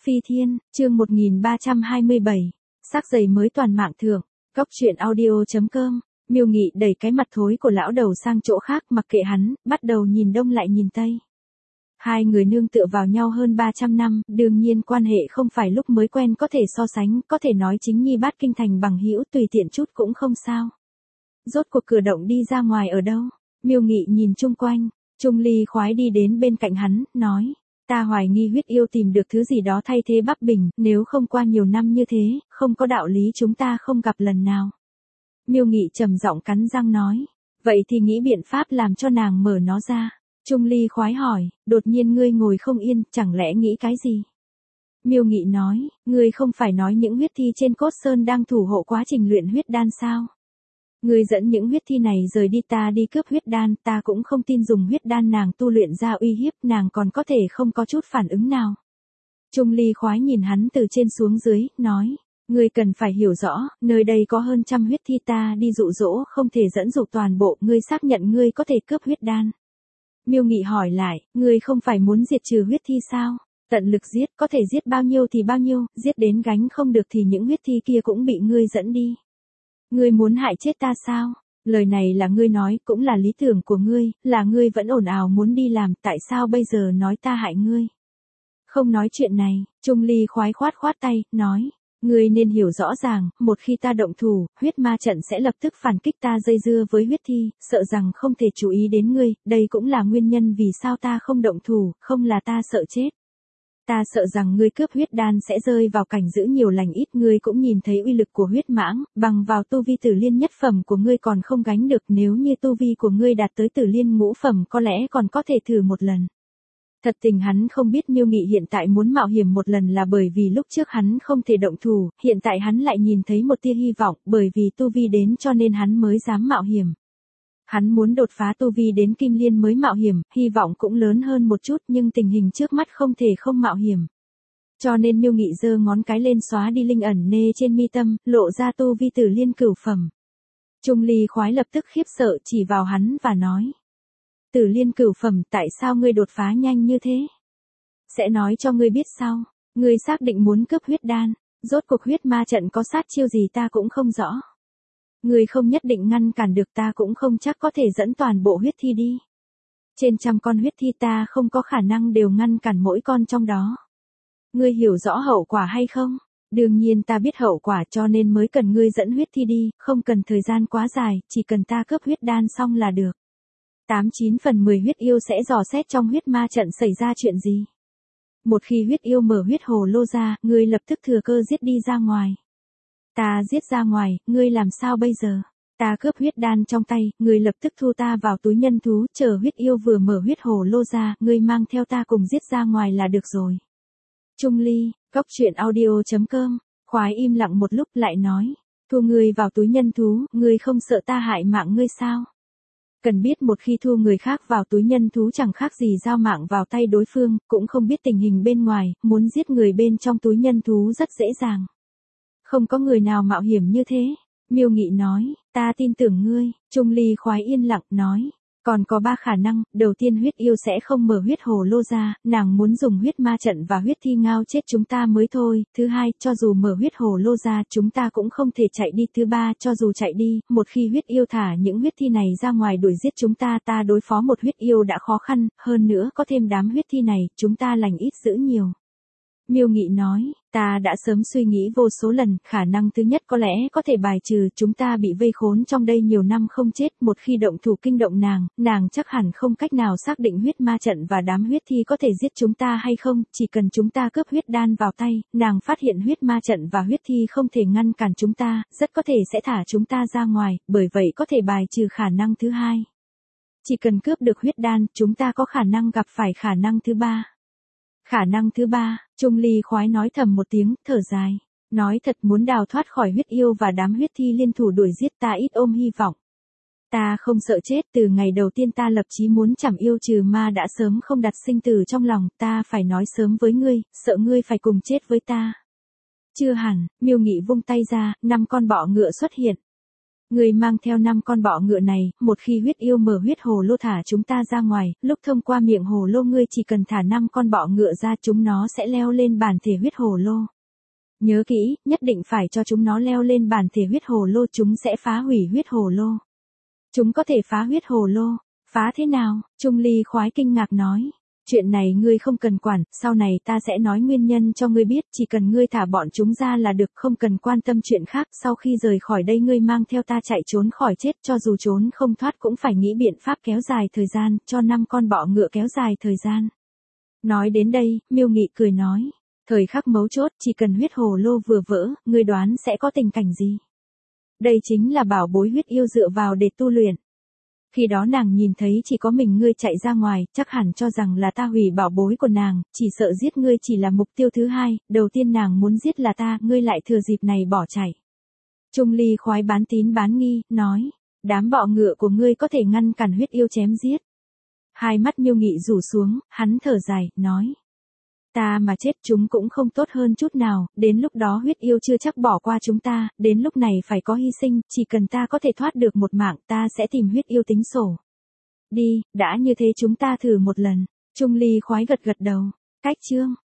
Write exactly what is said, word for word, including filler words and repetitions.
Phi Thiên, chương một nghìn ba trăm hai mươi bảy. Xác giày mới toàn mạng thượng. Góc truyện audio.com. Miêu Nghị đẩy cái mặt thối của lão đầu sang chỗ khác mặc kệ hắn, bắt đầu nhìn đông lại nhìn tây. Hai người nương tựa vào nhau hơn ba trăm năm, đương nhiên quan hệ không phải lúc mới quen có thể so sánh, có thể nói chính nhi bát kinh thành bằng hữu tùy tiện chút cũng không sao. Rốt cuộc cửa động đi ra ngoài ở đâu? Miêu Nghị nhìn chung quanh, Trung Ly khoái đi đến bên cạnh hắn, nói. Ta hoài nghi huyết yêu tìm được thứ gì đó thay thế Bắc Bình, nếu không qua nhiều năm như thế, không có đạo lý chúng ta không gặp lần nào. Miêu Nghị trầm giọng cắn răng nói, vậy thì nghĩ biện pháp làm cho nàng mở nó ra. Trung Ly khoái hỏi, đột nhiên ngươi ngồi không yên, chẳng lẽ nghĩ cái gì? Miêu Nghị nói, ngươi không phải nói những huyết thi trên cốt sơn đang thủ hộ quá trình luyện huyết đan sao? Ngươi dẫn những huyết thi này rời đi ta đi cướp huyết đan, ta cũng không tin dùng huyết đan nàng tu luyện ra uy hiếp nàng còn có thể không có chút phản ứng nào. Trung Ly khoái nhìn hắn từ trên xuống dưới, nói, ngươi cần phải hiểu rõ, nơi đây có hơn trăm huyết thi ta đi dụ dỗ không thể dẫn dụ toàn bộ, ngươi xác nhận ngươi có thể cướp huyết đan. Miêu Nghị hỏi lại, ngươi không phải muốn diệt trừ huyết thi sao? Tận lực giết, có thể giết bao nhiêu thì bao nhiêu, giết đến gánh không được thì những huyết thi kia cũng bị ngươi dẫn đi. Ngươi muốn hại chết ta sao? Lời này là ngươi nói, cũng là lý tưởng của ngươi, là ngươi vẫn ồn ào muốn đi làm, tại sao bây giờ nói ta hại ngươi? Không nói chuyện này, Trung Ly khoái khoát khoát tay, nói, ngươi nên hiểu rõ ràng, một khi ta động thủ, huyết ma trận sẽ lập tức phản kích ta dây dưa với huyết thi, sợ rằng không thể chú ý đến ngươi, đây cũng là nguyên nhân vì sao ta không động thủ, không là ta sợ chết. Ta sợ rằng ngươi cướp huyết đan sẽ rơi vào cảnh giữ nhiều lành ít, ngươi cũng nhìn thấy uy lực của huyết mãng, bằng vào tu vi tử liên nhất phẩm của ngươi còn không gánh được, nếu như tu vi của ngươi đạt tới tử liên ngũ phẩm có lẽ còn có thể thử một lần. Thật tình hắn không biết Miêu Nghị hiện tại muốn mạo hiểm một lần là bởi vì lúc trước hắn không thể động thủ, hiện tại hắn lại nhìn thấy một tia hy vọng, bởi vì tu vi đến cho nên hắn mới dám mạo hiểm. Hắn muốn đột phá tu vi đến kim liên mới mạo hiểm, hy vọng cũng lớn hơn một chút nhưng tình hình trước mắt không thể không mạo hiểm. Cho nên Miêu Nghị giơ ngón cái lên xóa đi linh ẩn nê trên mi tâm, lộ ra tu vi tử liên cửu phẩm. Trung Ly khoái lập tức khiếp sợ chỉ vào hắn và nói. Tử liên cửu phẩm, tại sao ngươi đột phá nhanh như thế? Sẽ nói cho ngươi biết sau, ngươi xác định muốn cướp huyết đan, rốt cuộc huyết ma trận có sát chiêu gì ta cũng không rõ. Ngươi không nhất định ngăn cản được ta cũng không chắc có thể dẫn toàn bộ huyết thi đi. Trên trăm con huyết thi ta không có khả năng đều ngăn cản mỗi con trong đó. Ngươi hiểu rõ hậu quả hay không? Đương nhiên ta biết hậu quả cho nên mới cần ngươi dẫn huyết thi đi, không cần thời gian quá dài, chỉ cần ta cướp huyết đan xong là được. Tám chín phần mười huyết yêu sẽ dò xét trong huyết ma trận xảy ra chuyện gì. Một khi huyết yêu mở huyết hồ lô ra, ngươi lập tức thừa cơ giết đi ra ngoài. Ta giết ra ngoài, ngươi làm sao bây giờ? Ta cướp huyết đan trong tay, ngươi lập tức thu ta vào túi nhân thú, chờ huyết yêu vừa mở huyết hồ lô ra, ngươi mang theo ta cùng giết ra ngoài là được rồi. Trung Ly, góc truyện audio.com, khoái im lặng một lúc lại nói, thu ngươi vào túi nhân thú, ngươi không sợ ta hại mạng ngươi sao? Cần biết một khi thu người khác vào túi nhân thú chẳng khác gì giao mạng vào tay đối phương, cũng không biết tình hình bên ngoài, muốn giết người bên trong túi nhân thú rất dễ dàng. Không có người nào mạo hiểm như thế. Miêu Nghị nói, ta tin tưởng ngươi. Trung Ly khoái yên lặng nói, còn có ba khả năng, đầu tiên huyết yêu sẽ không mở huyết hồ lô ra, nàng muốn dùng huyết ma trận và huyết thi ngao chết chúng ta mới thôi. Thứ hai, cho dù mở huyết hồ lô ra chúng ta cũng không thể chạy đi. Thứ ba, cho dù chạy đi, một khi huyết yêu thả những huyết thi này ra ngoài đuổi giết chúng ta, ta đối phó một huyết yêu đã khó khăn, hơn nữa có thêm đám huyết thi này, chúng ta lành ít dữ nhiều. Miêu Nghị nói, ta đã sớm suy nghĩ vô số lần, khả năng thứ nhất có lẽ có thể bài trừ, chúng ta bị vây khốn trong đây nhiều năm không chết, một khi động thủ kinh động nàng, nàng chắc hẳn không cách nào xác định huyết ma trận và đám huyết thi có thể giết chúng ta hay không, chỉ cần chúng ta cướp huyết đan vào tay, nàng phát hiện huyết ma trận và huyết thi không thể ngăn cản chúng ta, rất có thể sẽ thả chúng ta ra ngoài, bởi vậy có thể bài trừ khả năng thứ hai. Chỉ cần cướp được huyết đan, chúng ta có khả năng gặp phải khả năng thứ ba. Khả năng thứ ba, Trung Ly khoái nói thầm một tiếng, thở dài. Nói thật muốn đào thoát khỏi huyết yêu và đám huyết thi liên thủ đuổi giết ta ít ôm hy vọng. Ta không sợ chết, từ ngày đầu tiên ta lập chí muốn chảm yêu trừ ma đã sớm không đặt sinh tử trong lòng, ta phải nói sớm với ngươi, sợ ngươi phải cùng chết với ta. Chưa hẳn, Miêu Nghị vung tay ra, năm con bọ ngựa xuất hiện. Ngươi mang theo năm con bọ ngựa này, một khi huyết yêu mở huyết hồ lô thả chúng ta ra ngoài, lúc thông qua miệng hồ lô ngươi chỉ cần thả năm con bọ ngựa ra chúng nó sẽ leo lên bản thể huyết hồ lô. Nhớ kỹ, nhất định phải cho chúng nó leo lên bản thể huyết hồ lô chúng sẽ phá hủy huyết hồ lô. Chúng có thể phá huyết hồ lô. Phá thế nào? Trung Ly khoái kinh ngạc nói. Chuyện này ngươi không cần quản, sau này ta sẽ nói nguyên nhân cho ngươi biết, chỉ cần ngươi thả bọn chúng ra là được, không cần quan tâm chuyện khác, sau khi rời khỏi đây ngươi mang theo ta chạy trốn khỏi chết, cho dù trốn không thoát cũng phải nghĩ biện pháp kéo dài thời gian, cho năm con bọ ngựa kéo dài thời gian. Nói đến đây, Miêu Nghị cười nói, thời khắc mấu chốt, chỉ cần huyết hồ lô vừa vỡ, ngươi đoán sẽ có tình cảnh gì? Đây chính là bảo bối huyết yêu dựa vào để tu luyện. Khi đó nàng nhìn thấy chỉ có mình ngươi chạy ra ngoài, chắc hẳn cho rằng là ta hủy bảo bối của nàng, chỉ sợ giết ngươi chỉ là mục tiêu thứ hai, đầu tiên nàng muốn giết là ta, ngươi lại thừa dịp này bỏ chạy. Trung Ly khoái bán tín bán nghi, nói, đám bọ ngựa của ngươi có thể ngăn cản huyết yêu chém giết. Hai mắt Miêu Nghị rủ xuống, hắn thở dài, nói. Ta mà chết chúng cũng không tốt hơn chút nào, đến lúc đó huyết yêu chưa chắc bỏ qua chúng ta, đến lúc này phải có hy sinh, chỉ cần ta có thể thoát được một mạng ta sẽ tìm huyết yêu tính sổ. Đi, đã như thế chúng ta thử một lần. Trung Ly khoái gật gật đầu. Cách chương.